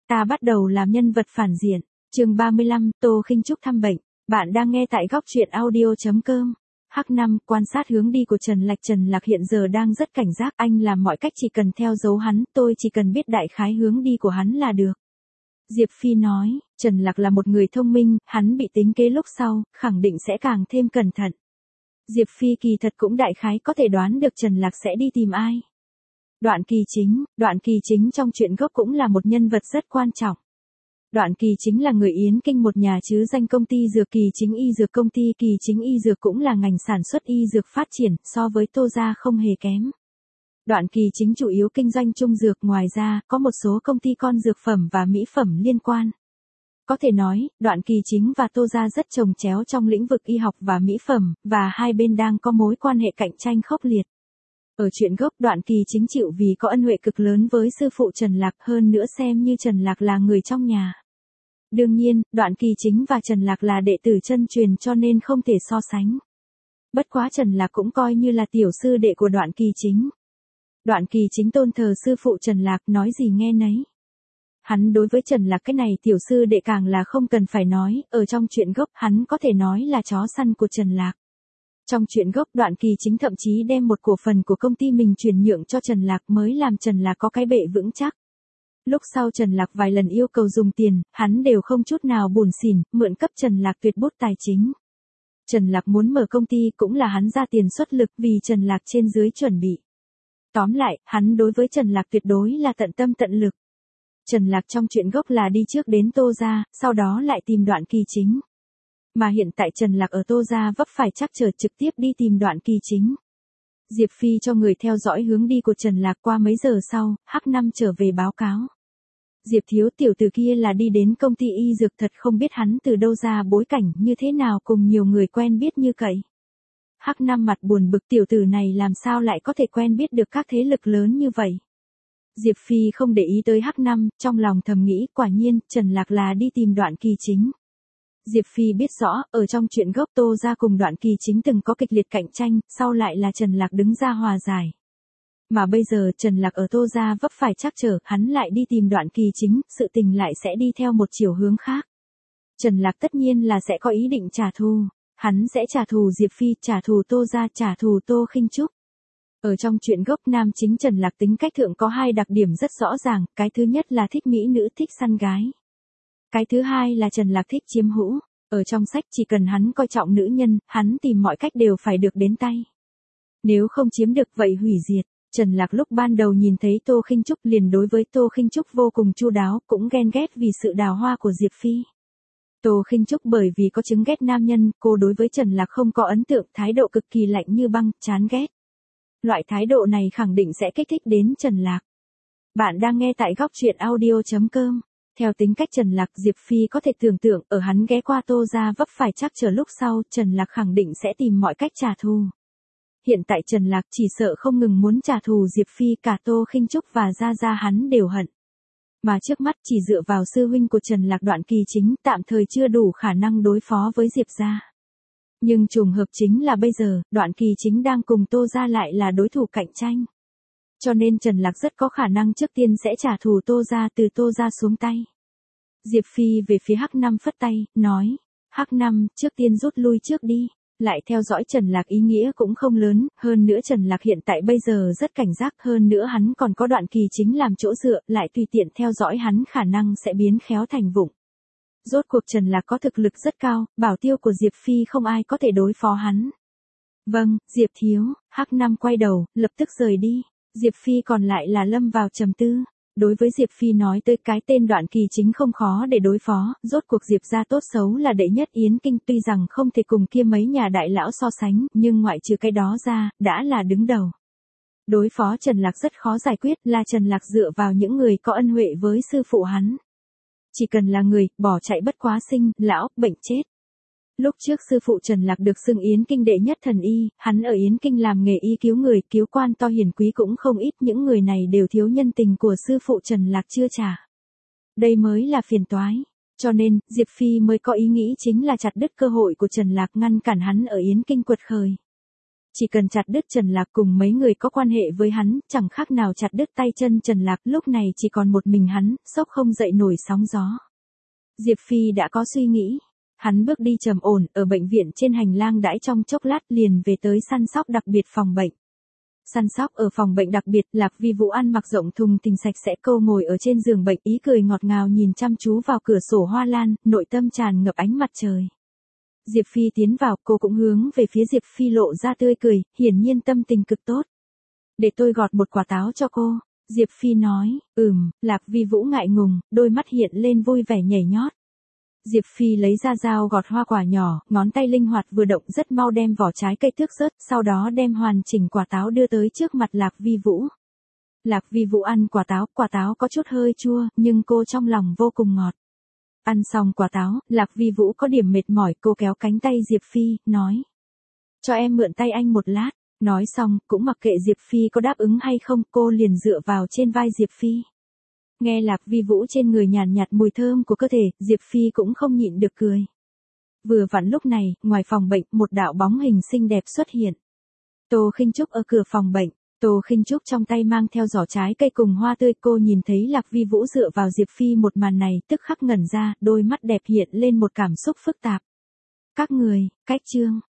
Ta bắt đầu làm nhân vật phản diện. Chương 35, Tô Khinh Trúc thăm bệnh. Bạn đang nghe tại góc truyện audio.com. H5, quan sát hướng đi của Trần Lạc. Trần Lạc hiện giờ đang rất cảnh giác, anh làm mọi cách chỉ cần theo dấu hắn, tôi chỉ cần biết đại khái hướng đi của hắn là được. Diệp Phi nói, Trần Lạc là một người thông minh, hắn bị tính kế lúc sau, khẳng định sẽ càng thêm cẩn thận. Diệp Phi kỳ thật cũng đại khái có thể đoán được Trần Lạc sẽ đi tìm ai. Đoạn Kỳ Chính trong truyện gốc cũng là một nhân vật rất quan trọng. Đoạn Kỳ Chính là người Yến Kinh một nhà chứ danh công ty dược Kỳ Chính Y Dược. Công ty Kỳ Chính Y Dược cũng là ngành sản xuất y dược phát triển, so với Tô gia không hề kém. Đoạn Kỳ Chính chủ yếu kinh doanh trung dược, ngoài ra có một số công ty con dược phẩm và mỹ phẩm liên quan. Có thể nói, Đoạn Kỳ Chính và Tô gia rất chồng chéo trong lĩnh vực y học và mỹ phẩm, và hai bên đang có mối quan hệ cạnh tranh khốc liệt. Ở truyện gốc, Đoạn Kỳ Chính chịu vì có ân huệ cực lớn với sư phụ Trần Lạc, hơn nữa xem như Trần Lạc là người trong nhà. Đương nhiên, Đoạn Kỳ Chính và Trần Lạc là đệ tử chân truyền cho nên không thể so sánh. Bất quá Trần Lạc cũng coi như là tiểu sư đệ của Đoạn Kỳ Chính. Đoạn Kỳ Chính tôn thờ sư phụ Trần Lạc, nói gì nghe nấy. Hắn đối với Trần Lạc cái này tiểu sư đệ càng là không cần phải nói, ở trong truyện gốc hắn có thể nói là chó săn của Trần Lạc. Trong truyện gốc, Đoạn Kỳ Chính thậm chí đem một cổ phần của công ty mình chuyển nhượng cho Trần Lạc mới làm Trần Lạc có cái bệ vững chắc. Lúc sau Trần Lạc vài lần yêu cầu dùng tiền, hắn đều không chút nào buồn xỉn, mượn cấp Trần Lạc tuyệt bút tài chính. Trần Lạc muốn mở công ty cũng là hắn ra tiền xuất lực vì Trần Lạc trên dưới chuẩn bị. Tóm lại, hắn đối với Trần Lạc tuyệt đối là tận tâm tận lực. Trần Lạc trong truyện gốc là đi trước đến Tô gia, sau đó lại tìm Đoạn Kỳ Chính. Mà hiện tại Trần Lạc ở Tô gia vấp phải trắc trở, trực tiếp đi tìm Đoạn Kỳ Chính. Diệp Phi cho người theo dõi hướng đi của Trần Lạc, qua mấy giờ sau, H5 trở về báo cáo. Diệp thiếu tiểu tử kia là đi đến công ty y dược, thật không biết hắn từ đâu ra bối cảnh như thế nào cùng nhiều người quen biết như cậy. H5 mặt buồn bực, tiểu tử này làm sao lại có thể quen biết được các thế lực lớn như vậy. Diệp Phi không để ý tới H5, trong lòng thầm nghĩ quả nhiên Trần Lạc là đi tìm Đoạn Kỳ Chính. Diệp Phi biết rõ, ở trong truyện gốc Tô gia cùng Đoạn Kỳ Chính từng có kịch liệt cạnh tranh, sau lại là Trần Lạc đứng ra hòa giải. Mà bây giờ Trần Lạc ở Tô gia vấp phải trắc trở, hắn lại đi tìm Đoạn Kỳ Chính, sự tình lại sẽ đi theo một chiều hướng khác. Trần Lạc tất nhiên là sẽ có ý định trả thù, hắn sẽ trả thù Diệp Phi, trả thù Tô gia, trả thù Tô Khinh Trúc. Ở trong truyện gốc, nam chính Trần Lạc tính cách thượng có hai đặc điểm rất rõ ràng, cái thứ nhất là thích mỹ nữ, thích săn gái. Cái thứ hai là Trần Lạc thích chiếm hữu. Ở trong sách chỉ cần hắn coi trọng nữ nhân, hắn tìm mọi cách đều phải được đến tay. Nếu không chiếm được vậy hủy diệt. Trần Lạc lúc ban đầu nhìn thấy Tô Khinh Trúc liền đối với Tô Khinh Trúc vô cùng chu đáo, cũng ghen ghét vì sự đào hoa của Diệp Phi. Tô Khinh Trúc bởi vì có chứng ghét nam nhân, cô đối với Trần Lạc không có ấn tượng, thái độ cực kỳ lạnh như băng, chán ghét. Loại thái độ này khẳng định sẽ kích thích đến Trần Lạc. Bạn đang nghe tại góc truyện audio.com. Theo tính cách Trần Lạc, Diệp Phi có thể tưởng tượng ở hắn ghé qua Tô gia vấp phải trắc trở lúc sau, Trần Lạc khẳng định sẽ tìm mọi cách trả thù. Hiện tại Trần Lạc chỉ sợ không ngừng muốn trả thù Diệp Phi, cả Tô Khinh Trúc và Gia Gia hắn đều hận. Mà trước mắt chỉ dựa vào sư huynh của Trần Lạc Đoạn Kỳ Chính tạm thời chưa đủ khả năng đối phó với Diệp gia. Nhưng trùng hợp chính là bây giờ, Đoạn Kỳ Chính đang cùng Tô gia lại là đối thủ cạnh tranh. Cho nên Trần Lạc rất có khả năng trước tiên sẽ trả thù Tô gia, từ Tô gia xuống tay. Diệp Phi về phía H5 phất tay, nói, H5, trước tiên rút lui trước đi. Lại theo dõi Trần Lạc ý nghĩa cũng không lớn, hơn nữa Trần Lạc hiện tại bây giờ rất cảnh giác, hơn nữa hắn còn có Đoạn Kỳ Chính làm chỗ dựa, lại tùy tiện theo dõi hắn khả năng sẽ biến khéo thành vụng. Rốt cuộc Trần Lạc có thực lực rất cao, bảo tiêu của Diệp Phi không ai có thể đối phó hắn. Vâng, Diệp thiếu. H5 quay đầu, lập tức rời đi. Diệp Phi còn lại là lâm vào trầm tư. Đối với Diệp Phi nói tới cái tên Đoạn Kỳ Chính không khó để đối phó, rốt cuộc Diệp gia tốt xấu là đệ nhất Yến Kinh, tuy rằng không thể cùng kia mấy nhà đại lão so sánh, nhưng ngoại trừ cái đó ra, đã là đứng đầu. Đối phó Trần Lạc rất khó giải quyết, là Trần Lạc dựa vào những người có ân huệ với sư phụ hắn. Chỉ cần là người, bỏ chạy bất quá sinh, lão, bệnh chết. Lúc trước sư phụ Trần Lạc được xưng Yến Kinh đệ nhất thần y, hắn ở Yến Kinh làm nghề y cứu người, cứu quan to hiển quý cũng không ít, những người này đều thiếu nhân tình của sư phụ Trần Lạc chưa trả. Đây mới là phiền toái. Cho nên, Diệp Phi mới có ý nghĩ chính là chặt đứt cơ hội của Trần Lạc, ngăn cản hắn ở Yến Kinh quật khởi. Chỉ cần chặt đứt Trần Lạc cùng mấy người có quan hệ với hắn, chẳng khác nào chặt đứt tay chân Trần Lạc, lúc này chỉ còn một mình hắn, sốc không dậy nổi sóng gió. Diệp Phi đã có suy nghĩ. Hắn bước đi trầm ổn, ở bệnh viện trên hành lang đãi trong chốc lát liền về tới săn sóc đặc biệt phòng bệnh. Săn sóc ở phòng bệnh đặc biệt, Lạc Vi Vũ ăn mặc rộng thùng thình sạch sẽ, cô ngồi ở trên giường bệnh, ý cười ngọt ngào nhìn chăm chú vào cửa sổ hoa lan, nội tâm tràn ngập ánh mặt trời. Diệp Phi tiến vào, cô cũng hướng về phía Diệp Phi lộ ra tươi cười, hiển nhiên tâm tình cực tốt. Để tôi gọt một quả táo cho cô. Diệp Phi nói, Lạc Vi Vũ ngại ngùng, đôi mắt hiện lên vui vẻ nhảy nhót. Diệp Phi lấy ra dao gọt hoa quả nhỏ, ngón tay linh hoạt vừa động rất mau đem vỏ trái cây tước rớt, sau đó đem hoàn chỉnh quả táo đưa tới trước mặt Lạc Vi Vũ. Lạc Vi Vũ ăn quả táo có chút hơi chua, nhưng cô trong lòng vô cùng ngọt. Ăn xong quả táo, Lạc Vi Vũ có điểm mệt mỏi, cô kéo cánh tay Diệp Phi, nói. Cho em mượn tay anh một lát. Nói xong, cũng mặc kệ Diệp Phi có đáp ứng hay không, cô liền dựa vào trên vai Diệp Phi. Nghe Lạc Vi Vũ trên người nhàn nhạt mùi thơm của cơ thể, Diệp Phi cũng không nhịn được cười. Vừa vặn lúc này, ngoài phòng bệnh, một đạo bóng hình xinh đẹp xuất hiện. Tô Khinh Trúc ở cửa phòng bệnh, Tô Khinh Trúc trong tay mang theo giỏ trái cây cùng hoa tươi, cô nhìn thấy Lạc Vi Vũ dựa vào Diệp Phi một màn này, tức khắc ngẩn ra, đôi mắt đẹp hiện lên một cảm xúc phức tạp. Các người, cách chương.